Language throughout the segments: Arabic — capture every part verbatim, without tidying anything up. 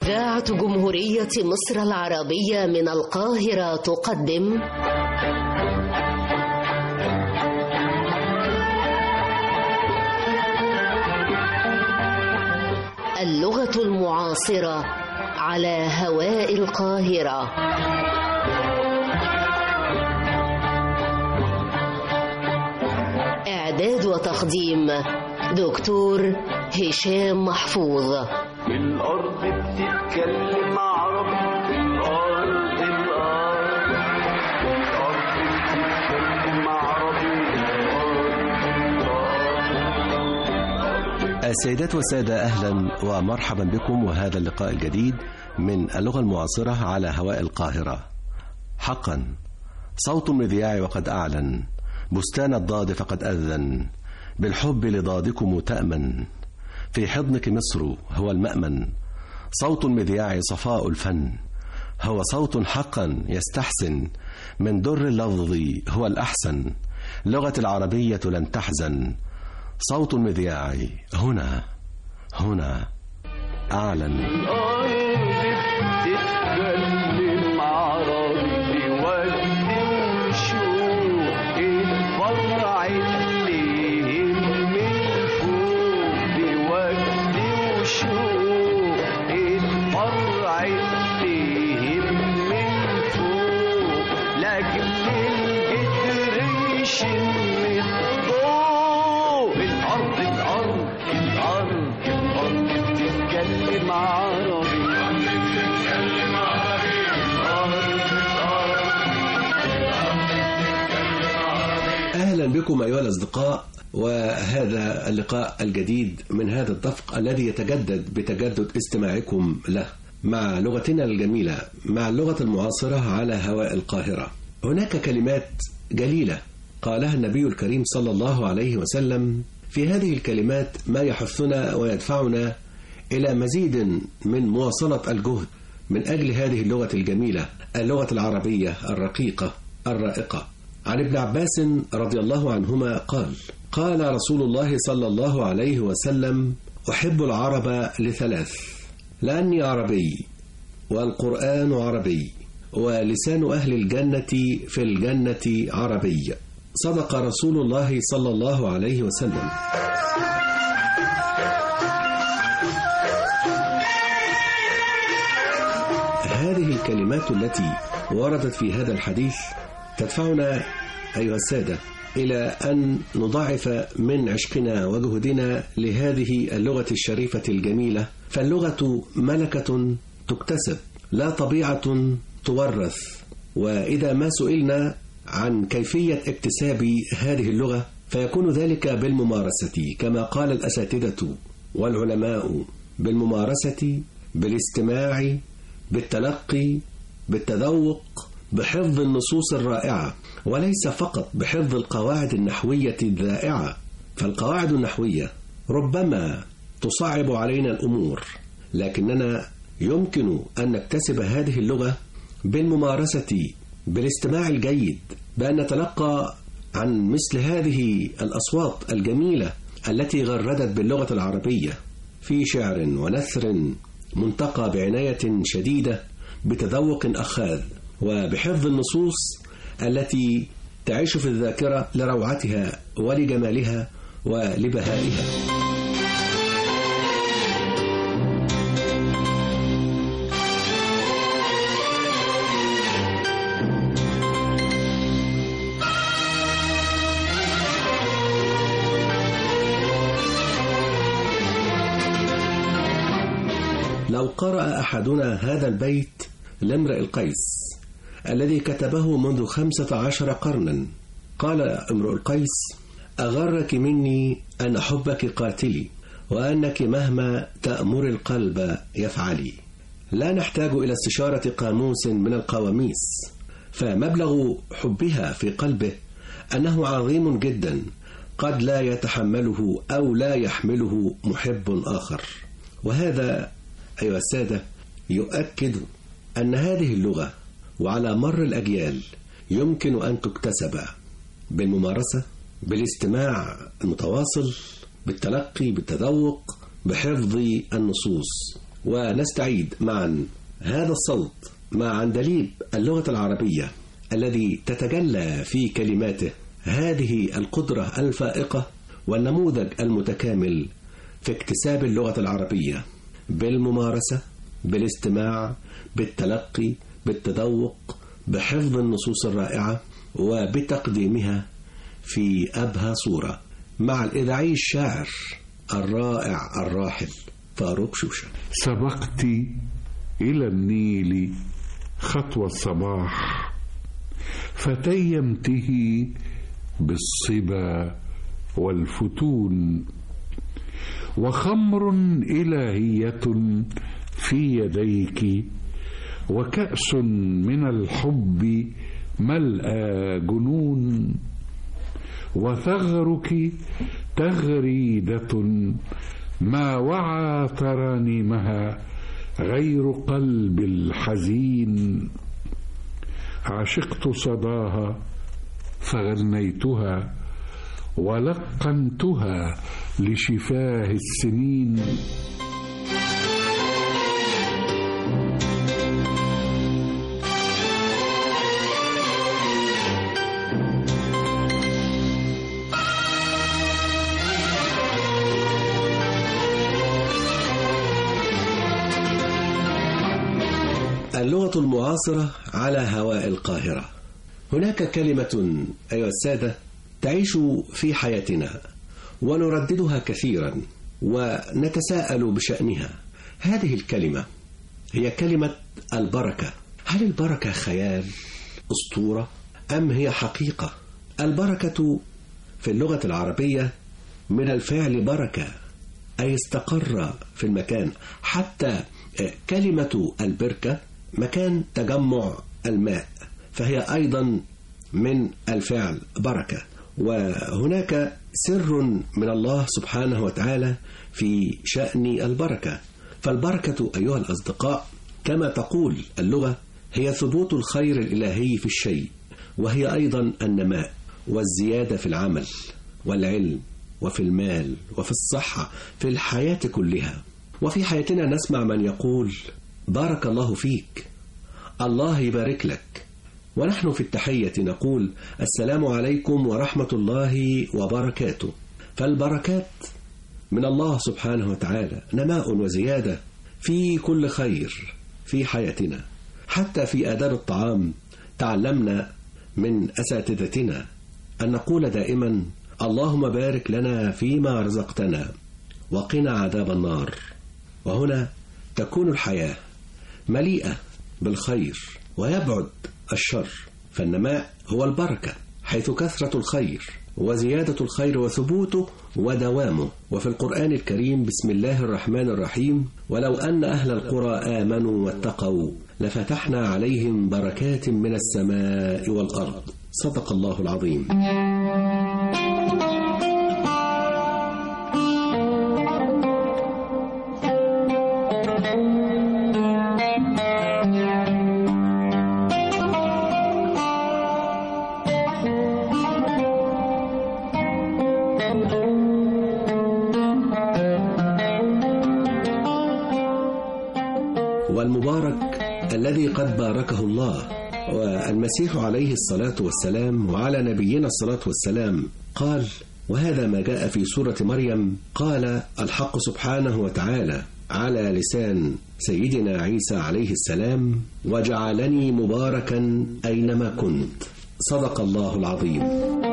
إذاعة جمهورية مصر العربية من القاهرة تقدم اللغة المعاصرة على هواء القاهرة. إعداد وتقديم دكتور هشام محفوظ. الأرض بتتكلم عربي، الأرض الأرض الأرض بتتكلم عربي. السيدات والسادة، أهلا ومرحبا بكم وهذا اللقاء الجديد من اللغة المعاصرة على هواء القاهرة. حقا صوت المذياع وقد أعلن، بستان الضاد فقد أذن، بالحب لضادكم تأمن، في حضنك مصر هو المأمن. صوت المذياع صفاء الفن، هو صوت حقا يستحسن، من در اللفظ هو الأحسن، لغة العربية لن تحزن. صوت المذياع هنا هنا أعلن. أهلا بكم أيها الأصدقاء، وهذا اللقاء الجديد من هذا الدفق الذي يتجدد بتجدد استماعكم له مع لغتنا الجميلة، مع اللغة المعاصرة على هواء القاهرة. هناك كلمات جليلة قالها النبي الكريم صلى الله عليه وسلم، في هذه الكلمات ما يحثنا ويدفعنا إلى مزيد من مواصلة الجهد من أجل هذه اللغة الجميلة، اللغة العربية الرقيقة الرائقة. عن ابن عباس رضي الله عنهما قال: قال رسول الله صلى الله عليه وسلم: أحب العرب لثلاث، لأني عربي، والقرآن عربي، ولسان أهل الجنة في الجنة عربي. صدق رسول الله صلى الله عليه وسلم. هذه الكلمات التي وردت في هذا الحديث تدفعنا أيها السادة إلى أن نضاعف من عشقنا وجهدنا لهذه اللغة الشريفة الجميلة، فاللغة ملكة تكتسب لا طبيعة تورث. وإذا ما سئلنا عن كيفية اكتساب هذه اللغة فيكون ذلك بالممارسة، كما قال الأساتذة والعلماء: بالممارسة، بالاستماع، بالتلقي، بالتذوق، بحفظ النصوص الرائعة، وليس فقط بحفظ القواعد النحوية الذائعة. فالقواعد النحوية ربما تصعب علينا الأمور، لكننا يمكن أن نكتسب هذه اللغة بالممارسة، بالاستماع الجيد، بأن نتلقى عن مثل هذه الأصوات الجميلة التي غردت باللغة العربية في شعر ونثر منتقى بعناية شديدة، بتذوق أخاذ، وبحفظ النصوص التي تعيش في الذاكرة لروعتها ولجمالها ولبهائها. لو قرأ أحدنا هذا البيت لامرئ القيس الذي كتبه منذ خمسة عشر قرنا، قال امرؤ القيس: أغرك مني أن حبك قاتلي، وأنك مهما تأمر القلب يفعلي. لا نحتاج إلى استشارة قاموس من القواميس، فمبلغ حبها في قلبه أنه عظيم جدا، قد لا يتحمله أو لا يحمله محب آخر. وهذا أيها السادة يؤكد أن هذه اللغة وعلى مر الأجيال يمكن أن تكتسب بالممارسة، بالاستماع المتواصل، بالتلقي، بالتذوق، بحفظ النصوص. ونستعيد معا هذا الصوت مع عندليب اللغة العربية الذي تتجلى في كلماته هذه القدرة الفائقة والنموذج المتكامل في اكتساب اللغة العربية بالممارسة، بالاستماع، بالتلقي، بالتذوق، بحفظ النصوص الرائعة وبتقديمها في أبهى صورة، مع الإذاعي الشاعر الرائع الراحل فاروق شوشة. سبقت إلى النيل خطوة الصباح فتيمته بالصبا والفتون، وخمر إلهية في يديك، وكأس من الحب ملأى جنون، وثغرك تغريدة ما وعى ترانيمها غير قلب الحزين. عشقت صداها فغنيتها ولقنتها لشفاه السنين. اللغة المعاصرة على هواء القاهرة. هناك كلمة أيها السادة تعيش في حياتنا ونرددها كثيرا ونتساءل بشأنها. هذه الكلمة هي كلمة البركة. هل البركة خيال، أسطورة، أم هي حقيقة؟ البركة في اللغة العربية من الفعل بركة، أي استقر في المكان. حتى كلمة البركة مكان تجمع الماء، فهي أيضا من الفعل بركة. وهناك سر من الله سبحانه وتعالى في شأن البركة. فالبركة أيها الأصدقاء كما تقول اللغة هي ثبوت الخير الإلهي في الشيء، وهي أيضا النماء والزيادة في العمل والعلم وفي المال وفي الصحة في الحياة كلها. وفي حياتنا نسمع من يقول بارك الله فيك، الله يبارك لك، ونحن في التحية نقول السلام عليكم ورحمة الله وبركاته. فالبركات من الله سبحانه وتعالى نماء وزيادة في كل خير في حياتنا. حتى في آداب الطعام تعلمنا من أساتذتنا أن نقول دائما اللهم بارك لنا فيما رزقتنا وقنا عذاب النار. وهنا تكون الحياة مليئة بالخير ويبعد الشر. فالنماء هو البركة، حيث كثرة الخير وزيادة الخير وثبوته ودوامه. وفي القرآن الكريم بسم الله الرحمن الرحيم ولو أن أهل القرى آمنوا واتقوا لفتحنا عليهم بركات من السماء والأرض. صدق الله العظيم. والمبارك الذي قد باركه الله. والمسيح عليه الصلاة والسلام وعلى نبينا الصلاة والسلام قال، وهذا ما جاء في سورة مريم، قال الحق سبحانه وتعالى على لسان سيدنا عيسى عليه السلام وجعلني مباركا أينما كنت. صدق الله العظيم.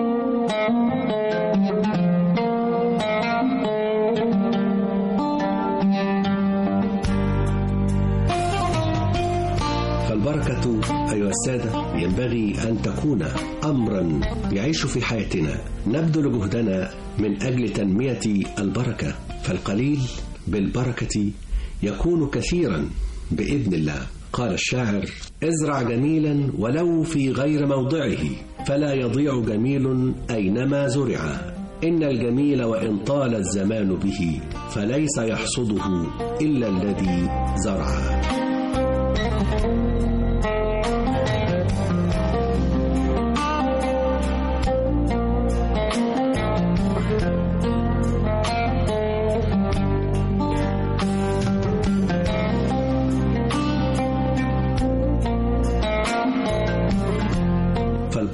فالبركة أيها السادة ينبغي أن تكون أمرا يعيش في حياتنا، نبذل جهدنا من أجل تنمية البركة. فالقليل بالبركة يكون كثيرا بإذن الله. قال الشاعر ازرع جميلا ولو في غير موضعه فلا يضيع جميل أينما زرع. إن الجميل وإن طال الزمان به فليس يحصده إلا الذي زرع.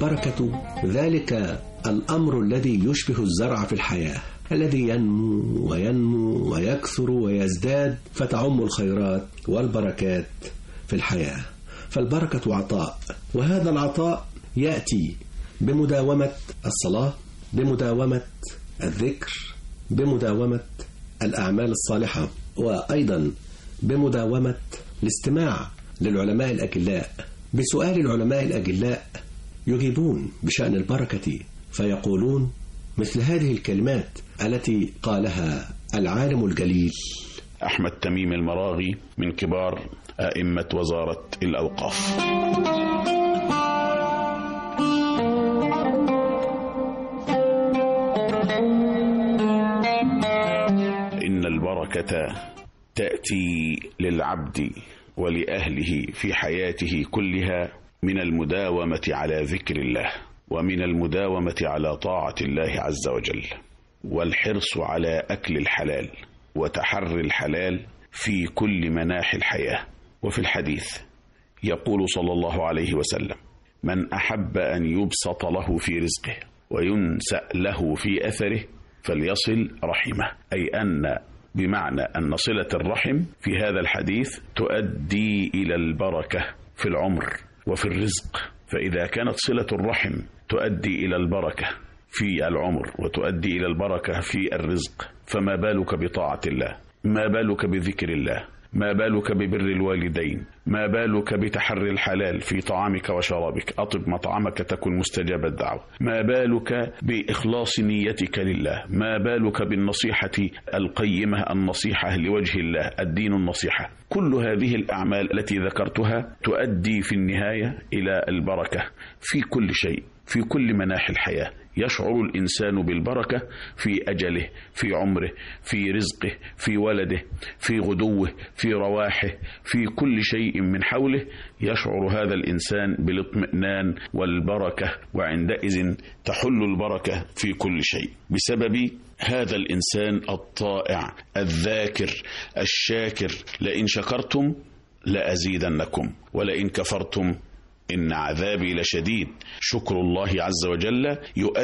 البركة ذلك الأمر الذي يشبه الزرع في الحياة، الذي ينمو وينمو ويكثر ويزداد، فتعم الخيرات والبركات في الحياة. فالبركة عطاء، وهذا العطاء يأتي بمداومة الصلاة، بمداومة الذكر، بمداومة الأعمال الصالحة، وأيضا بمداومة الاستماع للعلماء الأجلاء. بسؤال العلماء الأجلاء يجيبون بشأن البركة فيقولون مثل هذه الكلمات التي قالها العالم الجليل أحمد تميم المراغي من كبار أئمة وزارة الأوقاف. إن البركة تأتي للعبد ولأهله في حياته كلها من المداومة على ذكر الله، ومن المداومة على طاعة الله عز وجل، والحرص على أكل الحلال وتحري الحلال في كل مناحي الحياة. وفي الحديث يقول صلى الله عليه وسلم: من أحب أن يبسط له في رزقه وينسأ له في أثره فليصل رحمه، أي أن بمعنى أن صلة الرحم في هذا الحديث تؤدي إلى البركة في العمر وفي الرزق. فإذا كانت صلة الرحم تؤدي إلى البركة في العمر وتؤدي إلى البركة في الرزق، فما بالك بطاعة الله؟ ما بالك بذكر الله؟ ما بالك ببر الوالدين؟ ما بالك بتحري الحلال في طعامك وشرابك؟ أطب مطعمك تكن مستجاب الدعوة. ما بالك بإخلاص نيتك لله؟ ما بالك بالنصيحة القيمة، النصيحة لوجه الله، الدين النصيحة. كل هذه الأعمال التي ذكرتها تؤدي في النهاية إلى البركة في كل شيء، في كل مناحي الحياة. يشعر الإنسان بالبركة في أجله، في عمره، في رزقه، في ولده، في غدوه، في رواحه، في كل شيء من حوله يشعر هذا الإنسان بالاطمئنان والبركة، وعندئذ تحل البركة في كل شيء بسبب هذا الإنسان الطائع الذاكر الشاكر. لئن شكرتم لأزيدنكم ولئن كفرتم إن عذابي لشديد. شكر الله عز وجل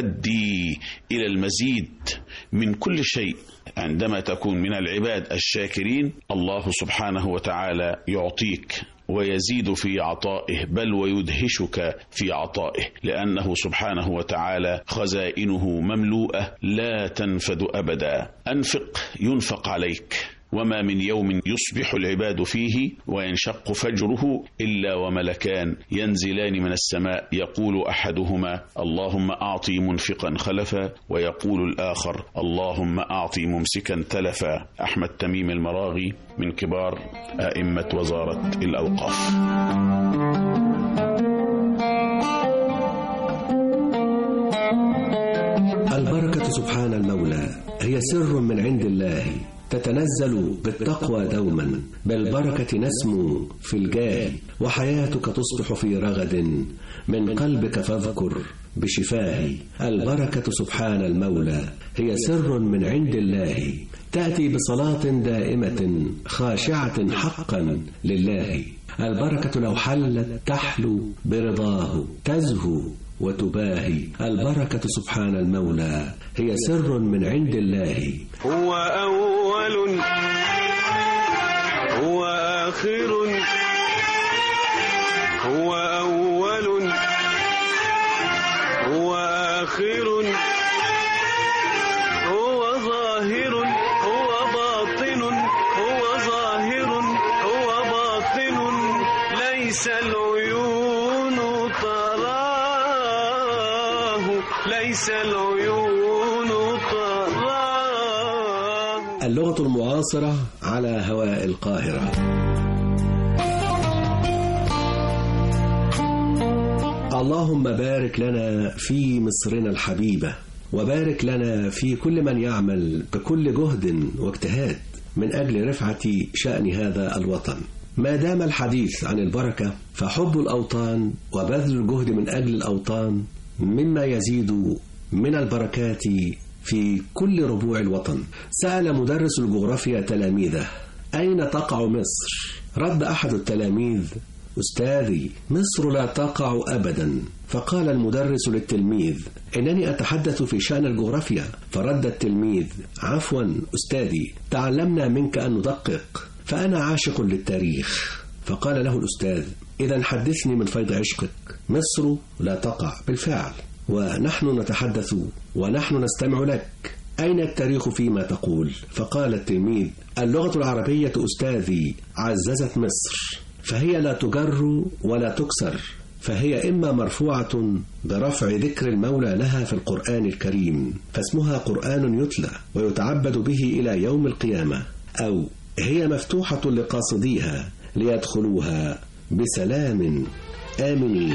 يؤدي إلى المزيد من كل شيء. عندما تكون من العباد الشاكرين الله سبحانه وتعالى يعطيك ويزيد في عطائه، بل ويدهشك في عطائه، لأنه سبحانه وتعالى خزائنه مملوءة لا تنفد أبدا. أنفق ينفق عليك، وما من يوم يصبح العباد فيه وينشق فجره إلا وملكان ينزلان من السماء، يقول أحدهما اللهم أعطي منفقا خلفا، ويقول الآخر اللهم أعطي ممسكا تلفا. أحمد تميم المراغي من كبار أئمة وزارة الأوقاف. البركة سبحان المولى هي سر من عند الله، تتنزل بالتقوى دوما، بالبركة نسمو في الجاه، وحياتك تصبح في رغد من قلبك فاذكر بشفاه. البركة سبحان المولى هي سر من عند الله، تأتي بصلاة دائمة خاشعة حقا لله. البركة لو حلت تحلو برضاه، تزهو وتباهي. البركة سبحان المولى هي سر من عند الله. هو أول هو آخر هو أول هو آخر هو ظاهر هو باطن هو ظاهر هو باطن ليس العيون تراه ليس العيون تراه. اللغة المعاصرة على هواء القاهرة. اللهم بارك لنا في مصرنا الحبيبة، وبارك لنا في كل من يعمل بكل جهد واجتهاد من أجل رفعة شأن هذا الوطن. ما دام الحديث عن البركة فحب الأوطان وبذل الجهد من أجل الأوطان مما يزيد من البركات في كل ربوع الوطن. سأل مدرس الجغرافيا تلاميذه: أين تقع مصر؟ رد أحد التلاميذ: أستاذي مصر لا تقع أبدا. فقال المدرس للتلميذ: إنني أتحدث في شأن الجغرافيا. فرد التلميذ: عفوا أستاذي، تعلمنا منك أن ندقق، فأنا عاشق للتاريخ. فقال له الأستاذ: إذا حدثني من فيض عشقك. مصر لا تقع بالفعل، ونحن نتحدث ونحن نستمع لك. أين التاريخ فيما تقول؟ فقال التلميذ: اللغة العربية أستاذي عززت مصر، فهي لا تجر ولا تكسر، فهي إما مرفوعة برفع ذكر المولى لها في القرآن الكريم فاسمها قرآن يتلى ويتعبد به إلى يوم القيامة، أو هي مفتوحة لقاصديها ليدخلوها بسلام آمنين.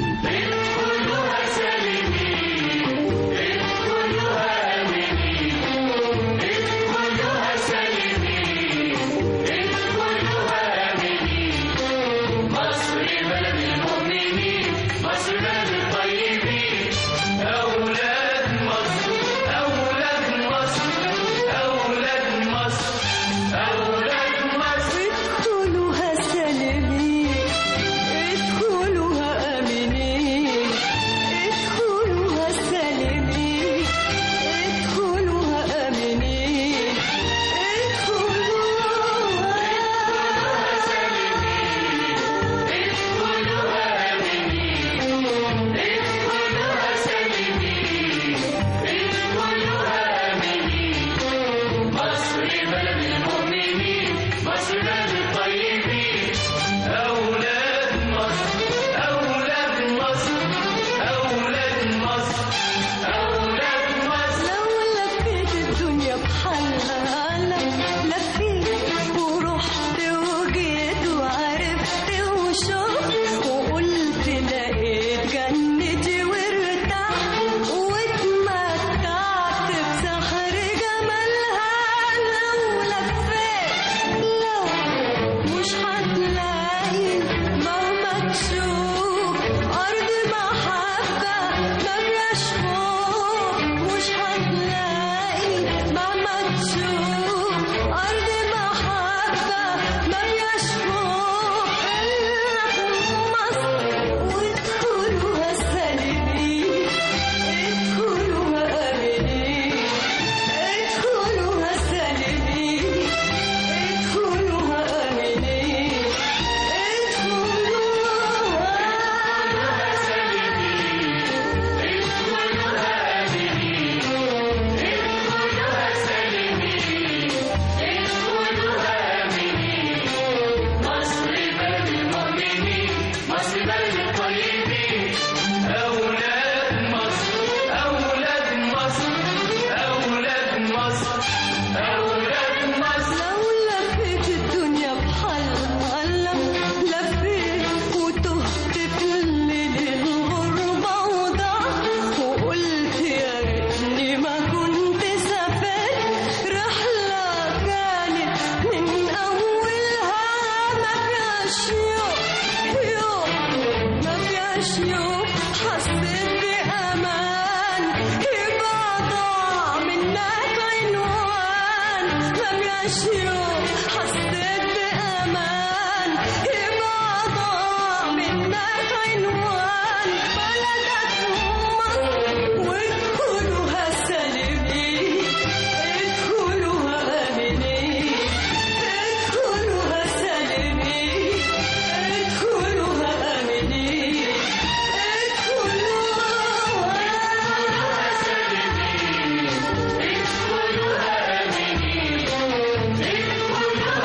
ادخلوا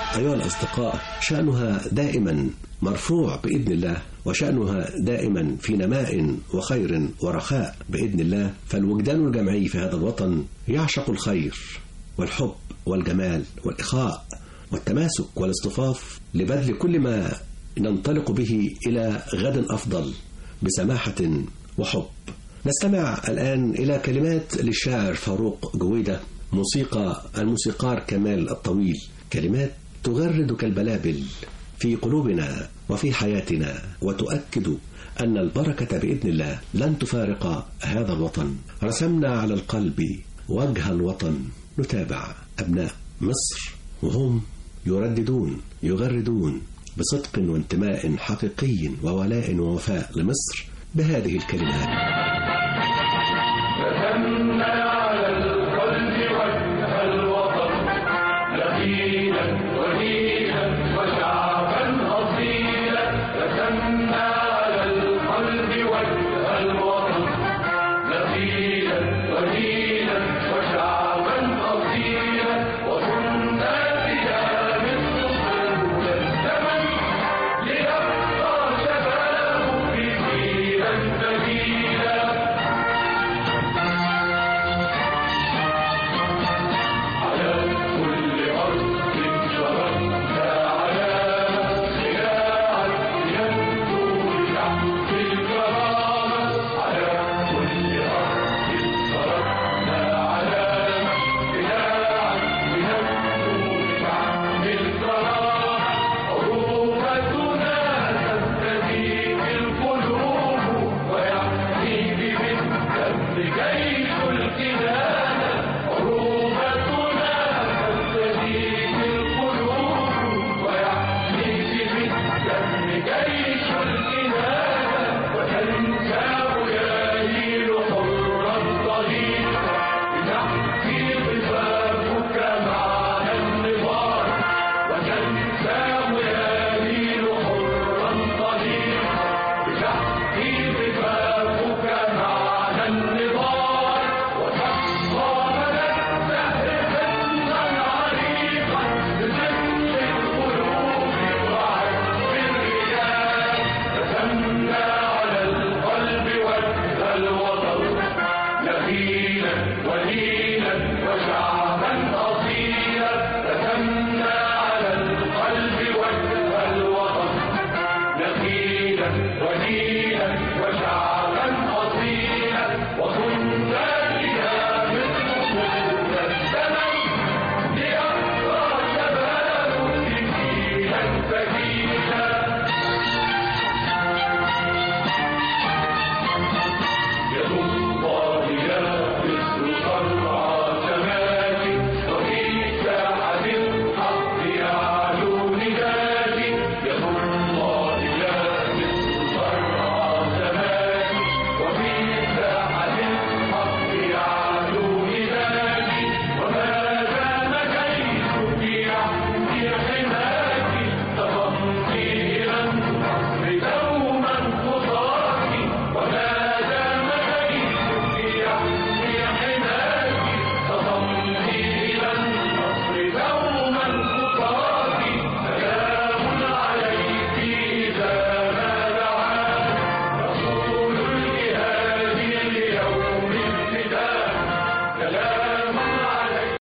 أيها الأصدقاء شأنها دائما مرفوع بإذن الله، وشأنها دائما في نماء وخير ورخاء بإذن الله. فالوجدان الجمعي في هذا الوطن يعشق الخير والحب والجمال والإخاء والتماسك والاصطفاف لبذل كل ما ننطلق به إلى غد أفضل بسماحة وحب. نستمع الآن إلى كلمات للشاعر فاروق جويدة، موسيقى الموسيقار كمال الطويل، كلمات تغرد كالبلابل في قلوبنا وفي حياتنا، وتؤكد أن البركة بإذن الله لن تفارق هذا الوطن. رسمنا على القلب وجه الوطن، نتابع أبناء مصر وهم يرددون يغردون بصدق وانتماء حقيقي وولاء ووفاء لمصر بهذه الكلمات. وليلا وشعبا